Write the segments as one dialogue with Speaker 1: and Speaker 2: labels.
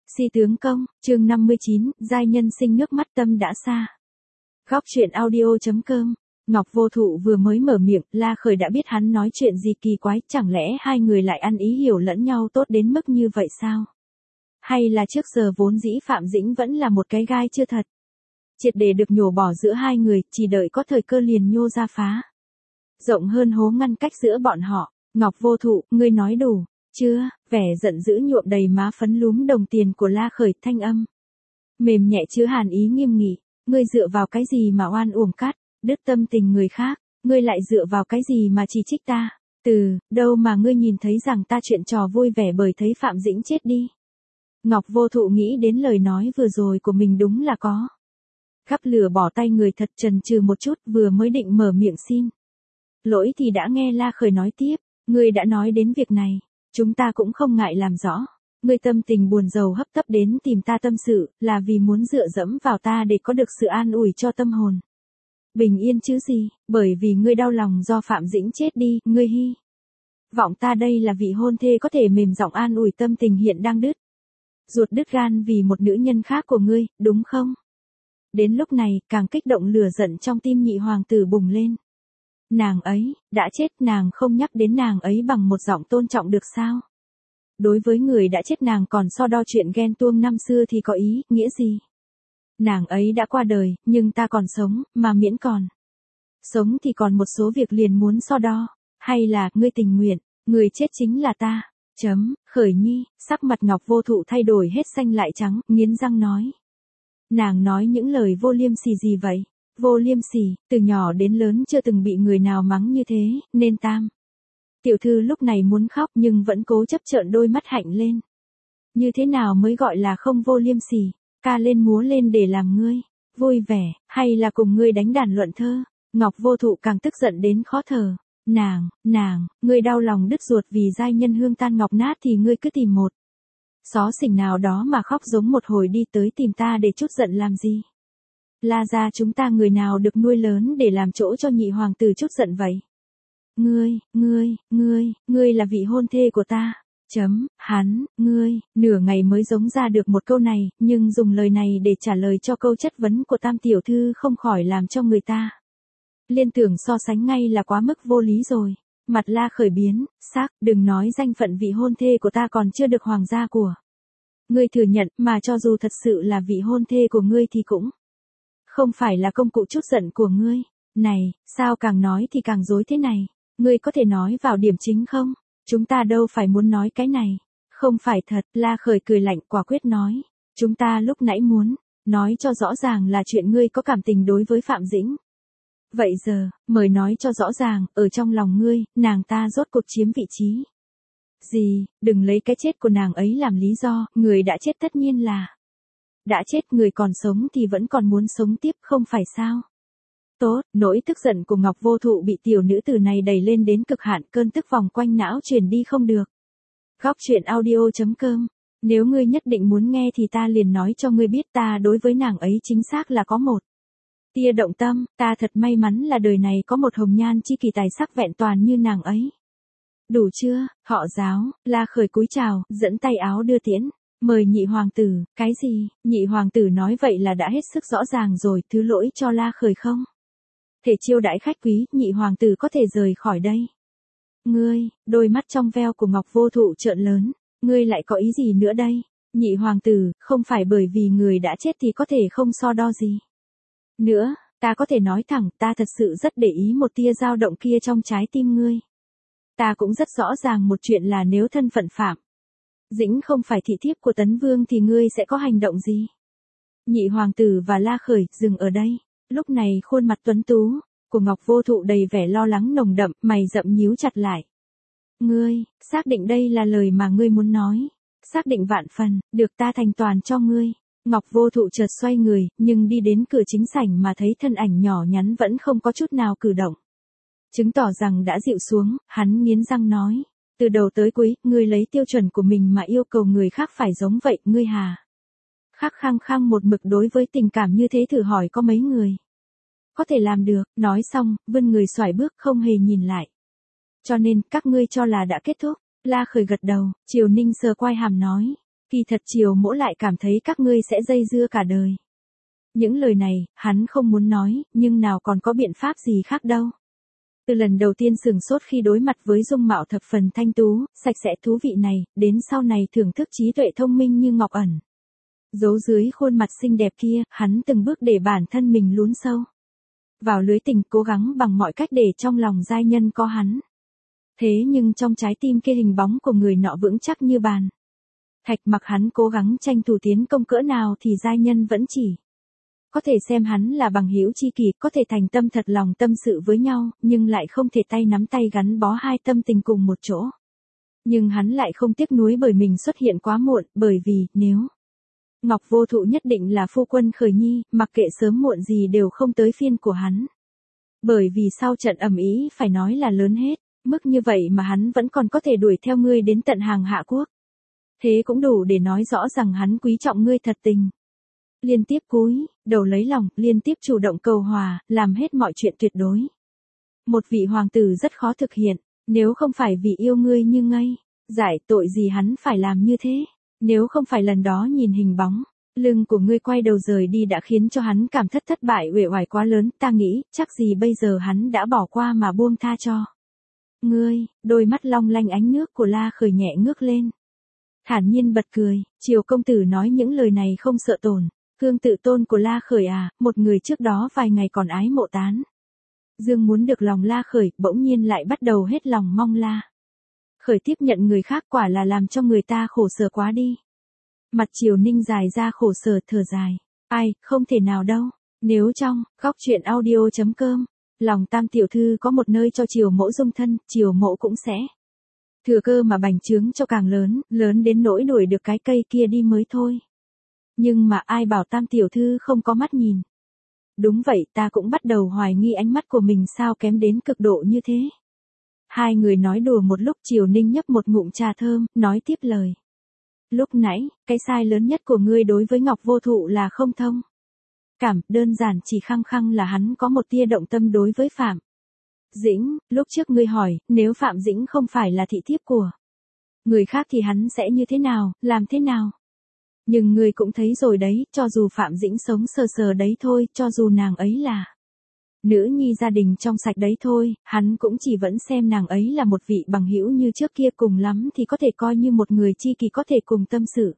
Speaker 1: Si tướng công, chương 59, giai nhân sinh nước mắt tâm đã xa. Góc truyện audio.com. Ngọc Vô Thụ vừa mới mở miệng, La Khởi đã biết hắn nói chuyện gì kỳ quái, chẳng lẽ hai người lại ăn ý hiểu lẫn nhau tốt đến mức như vậy sao? Hay là trước giờ vốn dĩ Phạm Dĩnh vẫn là một cái gai chưa thật? Triệt để được nhổ bỏ giữa hai người, chỉ đợi có thời cơ liền nhô ra phá. Rộng hơn hố ngăn cách giữa bọn họ. Ngọc Vô Thụ, ngươi nói đủ. Chưa, vẻ giận dữ nhuộm đầy má phấn lúm đồng tiền của La Khởi, thanh âm mềm nhẹ chứa hàn ý nghiêm nghị. Ngươi dựa vào cái gì mà oan uổng cát, đứt tâm tình người khác, ngươi lại dựa vào cái gì mà chỉ trích ta, từ đâu mà ngươi nhìn thấy rằng ta chuyện trò vui vẻ bởi thấy Phạm Dĩnh chết đi. Ngọc Vô Thụ nghĩ đến lời nói vừa rồi của mình đúng là có. Gắp lửa bỏ tay người thật chần chừ một chút, vừa mới định mở miệng xin lỗi thì đã nghe La Khởi nói tiếp, ngươi đã nói đến việc này. Chúng ta cũng không ngại làm rõ. Ngươi tâm tình buồn rầu hấp tấp đến tìm ta tâm sự, là vì muốn dựa dẫm vào ta để có được sự an ủi cho tâm hồn. Bình yên chứ gì, bởi vì ngươi đau lòng do Phạm Dĩnh chết đi, ngươi hy vọng ta đây là vị hôn thê có thể mềm giọng an ủi tâm tình hiện đang đứt ruột đứt gan vì một nữ nhân khác của ngươi, đúng không? Đến lúc này, càng kích động lửa giận trong tim nhị hoàng tử bùng lên. Nàng ấy, đã chết, nàng không nhắc đến nàng ấy bằng một giọng tôn trọng được sao? Đối với người đã chết nàng còn so đo chuyện ghen tuông năm xưa thì có ý, nghĩa gì? Nàng ấy đã qua đời, nhưng ta còn sống, mà miễn còn sống thì còn một số việc liền muốn so đo. Hay là, ngươi tình nguyện, người chết chính là ta. Khởi nhi, sắc mặt Ngọc Vô Thụ thay đổi hết xanh lại trắng, nghiến răng nói. Nàng nói những lời vô liêm sỉ gì vậy? Vô liêm sỉ, từ nhỏ đến lớn chưa từng bị người nào mắng như thế, nên tam tiểu thư lúc này muốn khóc nhưng vẫn cố chấp trợn đôi mắt hạnh lên. Như thế nào mới gọi là không vô liêm sỉ? Ca lên múa lên để làm ngươi vui vẻ, hay là cùng ngươi đánh đàn luận thơ? Ngọc Vô Thụ càng tức giận đến khó thở. Ngươi đau lòng đứt ruột vì giai nhân hương tan ngọc nát thì ngươi cứ tìm một xó xỉnh nào đó mà khóc giống một hồi đi tới tìm ta để chút giận làm gì? La gia chúng ta người nào được nuôi lớn để làm chỗ cho nhị hoàng tử chút giận vậy? Ngươi là vị hôn thê của ta. Ngươi, nửa ngày mới giống ra được một câu này, nhưng dùng lời này để trả lời cho câu chất vấn của tam tiểu thư không khỏi làm cho người ta liên tưởng so sánh ngay là quá mức vô lý rồi. Mặt La Khởi biến, đừng nói danh phận vị hôn thê của ta còn chưa được hoàng gia của ngươi thừa nhận, mà cho dù thật sự là vị hôn thê của ngươi thì cũng không phải là công cụ chút giận của ngươi. Này, sao càng nói thì càng dối thế này? Ngươi có thể nói vào điểm chính không? Chúng ta đâu phải muốn nói cái này. Không phải thật, La Khởi cười lạnh quả quyết nói. Chúng ta lúc nãy muốn nói cho rõ ràng là chuyện ngươi có cảm tình đối với Phạm Dĩnh. Vậy giờ, mời nói cho rõ ràng, ở trong lòng ngươi, nàng ta rốt cuộc chiếm vị trí gì? Đừng lấy cái chết của nàng ấy làm lý do, người đã chết tất nhiên là đã chết, người còn sống thì vẫn còn muốn sống tiếp, không phải sao? Tốt, nỗi tức giận của Ngọc Vô Thụ bị tiểu nữ tử này đẩy lên đến cực hạn, cơn tức vòng quanh não truyền đi không được. Góc truyện audio.com. Nếu ngươi nhất định muốn nghe thì ta liền nói cho ngươi biết ta đối với nàng ấy chính xác là có một tia động tâm, ta thật may mắn là đời này có một hồng nhan chi kỳ tài sắc vẹn toàn như nàng ấy. Đủ chưa, họ giáo? La Khởi cúi chào, dẫn tay áo đưa tiễn. Mời nhị hoàng tử. Cái gì? Nhị hoàng tử nói vậy là đã hết sức rõ ràng rồi, thứ lỗi cho La Khởi không thể chiêu đãi khách quý, nhị hoàng tử có thể rời khỏi đây. Ngươi, đôi mắt trong veo của Ngọc Vô Thụ trợn lớn, ngươi lại có ý gì nữa đây? Nhị hoàng tử, không phải bởi vì người đã chết thì có thể không so đo gì nữa, ta có thể nói thẳng, ta thật sự rất để ý một tia dao động kia trong trái tim ngươi. Ta cũng rất rõ ràng một chuyện là nếu thân phận Phạm Dĩnh không phải thị thiếp của Tấn Vương thì ngươi sẽ có hành động gì? Nhị hoàng tử và La Khởi dừng ở đây. Lúc này khuôn mặt tuấn tú của Ngọc Vô Thụ đầy vẻ lo lắng nồng đậm, mày rậm nhíu chặt lại. Ngươi, xác định đây là lời mà ngươi muốn nói? Xác định vạn phần, được ta thành toàn cho ngươi. Ngọc Vô Thụ chợt xoay người, nhưng đi đến cửa chính sảnh mà thấy thân ảnh nhỏ nhắn vẫn không có chút nào cử động. Chứng tỏ rằng đã dịu xuống, hắn nghiến răng nói. Từ đầu tới cuối, ngươi lấy tiêu chuẩn của mình mà yêu cầu người khác phải giống vậy, ngươi hà? Khắc khăng khăng một mực đối với tình cảm như thế, thử hỏi có mấy người có thể làm được? Nói xong, vươn người xoải bước không hề nhìn lại. Cho nên, các ngươi cho là đã kết thúc? La Khởi gật đầu, Triều Ninh sờ quai hàm nói. Kỳ thật Triều Mỗ lại cảm thấy các ngươi sẽ dây dưa cả đời. Những lời này, hắn không muốn nói, nhưng nào còn có biện pháp gì khác đâu. Từ lần đầu tiên sửng sốt khi đối mặt với dung mạo thập phần thanh tú, sạch sẽ thú vị này, đến sau này thưởng thức trí tuệ thông minh như ngọc ẩn. Giấu dưới khuôn mặt xinh đẹp kia, hắn từng bước để bản thân mình lún sâu vào lưới tình, cố gắng bằng mọi cách để trong lòng giai nhân có hắn. Thế nhưng trong trái tim kia hình bóng của người nọ vững chắc như bàn thạch, mặc hắn cố gắng tranh thủ tiến công cỡ nào thì giai nhân vẫn chỉ có thể xem hắn là bằng hữu tri kỷ, có thể thành tâm thật lòng tâm sự với nhau, nhưng lại không thể tay nắm tay gắn bó hai tâm tình cùng một chỗ. Nhưng hắn lại không tiếc nuối bởi mình xuất hiện quá muộn, bởi vì, nếu Ngọc Vô Thụ nhất định là phu quân Khởi Nhi, mặc kệ sớm muộn gì đều không tới phiên của hắn. Bởi vì sau trận ầm ĩ phải nói là lớn hết, mức như vậy mà hắn vẫn còn có thể đuổi theo ngươi đến tận hàng Hạ Quốc. Thế cũng đủ để nói rõ rằng hắn quý trọng ngươi thật tình. Liên tiếp cúi đầu lấy lòng, liên tiếp chủ động cầu hòa, làm hết mọi chuyện tuyệt đối. Một vị hoàng tử rất khó thực hiện, nếu không phải vì yêu ngươi như ngây, giải tội gì hắn phải làm như thế. Nếu không phải lần đó nhìn hình bóng lưng của ngươi quay đầu rời đi đã khiến cho hắn cảm thất bại uể oải quá lớn, ta nghĩ, chắc gì bây giờ hắn đã bỏ qua mà buông tha cho ngươi. Đôi mắt long lanh ánh nước của La Khởi nhẹ ngước lên, thản nhiên bật cười. Triều công tử nói những lời này không sợ tổn thương tự tôn của La Khởi à? Một người trước đó vài ngày còn ái mộ tán dương muốn được lòng La Khởi, bỗng nhiên lại bắt đầu hết lòng mong La Khởi tiếp nhận người khác, quả là làm cho người ta khổ sở quá đi. Mặt Triều Ninh dài ra khổ sở thở dài. Ai, không thể nào đâu. Nếu trong góc truyện audio.com, lòng Tam tiểu thư có một nơi cho Triều Mỗ dung thân, Triều Mỗ cũng sẽ thừa cơ mà bành trướng cho càng lớn, lớn đến nỗi đuổi được cái cây kia đi mới thôi. Nhưng mà ai bảo Tam tiểu thư không có mắt nhìn. Đúng vậy, ta cũng bắt đầu hoài nghi ánh mắt của mình sao kém đến cực độ như thế. Hai người nói đùa một lúc, Triều Ninh nhấp một ngụm trà thơm, nói tiếp lời. Lúc nãy, cái sai lớn nhất của ngươi đối với Ngọc Vô Thụ là không thông cảm, đơn giản chỉ khăng khăng là hắn có một tia động tâm đối với Phạm Dĩnh. Lúc trước ngươi hỏi, nếu Phạm Dĩnh không phải là thị thiếp của người khác thì hắn sẽ như thế nào, làm thế nào? Nhưng ngươi cũng thấy rồi đấy, cho dù Phạm Dĩnh sống sờ sờ đấy thôi, cho dù nàng ấy là nữ nhi gia đình trong sạch đấy thôi, hắn cũng chỉ vẫn xem nàng ấy là một vị bằng hữu như trước kia, cùng lắm thì có thể coi như một người tri kỷ có thể cùng tâm sự.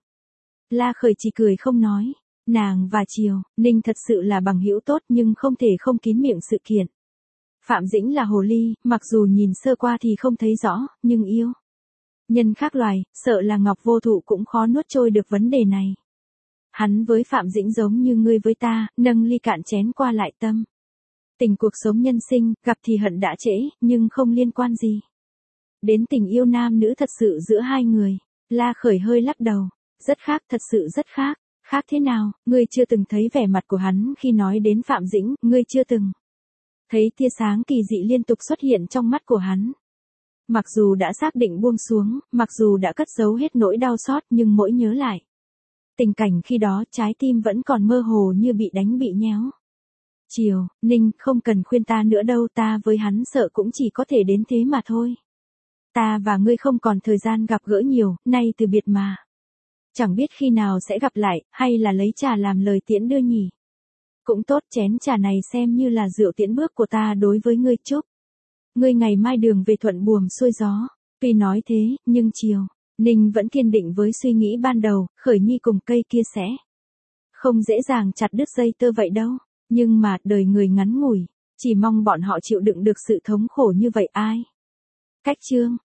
Speaker 1: La Khởi chỉ cười không nói. Nàng và Triều Ninh thật sự là bằng hữu tốt, nhưng không thể không kín miệng sự kiện. Phạm Dĩnh là hồ ly, mặc dù nhìn sơ qua thì không thấy rõ, nhưng yêu nhân khác loài, sợ là Ngọc Vô Thụ cũng khó nuốt trôi được vấn đề này. Hắn với Phạm Dĩnh giống như ngươi với ta, nâng ly cạn chén qua lại tâm tình cuộc sống nhân sinh, gặp thì hận đã trễ, nhưng không liên quan gì đến tình yêu nam nữ thật sự giữa hai người. La Khởi hơi lắc đầu. Rất khác, thật sự rất khác. Khác thế nào? Ngươi chưa từng thấy vẻ mặt của hắn khi nói đến Phạm Dĩnh, ngươi chưa từng thấy tia sáng kỳ dị liên tục xuất hiện trong mắt của hắn. Mặc dù đã xác định buông xuống, mặc dù đã cất giấu hết nỗi đau xót, nhưng mỗi nhớ lại tình cảnh khi đó, trái tim vẫn còn mơ hồ như bị đánh bị nhéo. Triều Ninh, không cần khuyên ta nữa đâu, ta với hắn sợ cũng chỉ có thể đến thế mà thôi. Ta và ngươi không còn thời gian gặp gỡ nhiều, nay từ biệt mà. Chẳng biết khi nào sẽ gặp lại, hay là lấy trà làm lời tiễn đưa nhỉ? Cũng tốt, chén trà này xem như là rượu tiễn bước của ta đối với ngươi. Chúc ngươi ngày mai đường về thuận buồm xuôi gió. Tuy nói thế, nhưng Triều Ninh vẫn kiên định với suy nghĩ ban đầu, Khởi Nhi cùng cây kia sẽ không dễ dàng chặt đứt dây tơ vậy đâu. Nhưng mà, đời người ngắn ngủi, chỉ mong bọn họ chịu đựng được sự thống khổ như vậy ai. Cách chương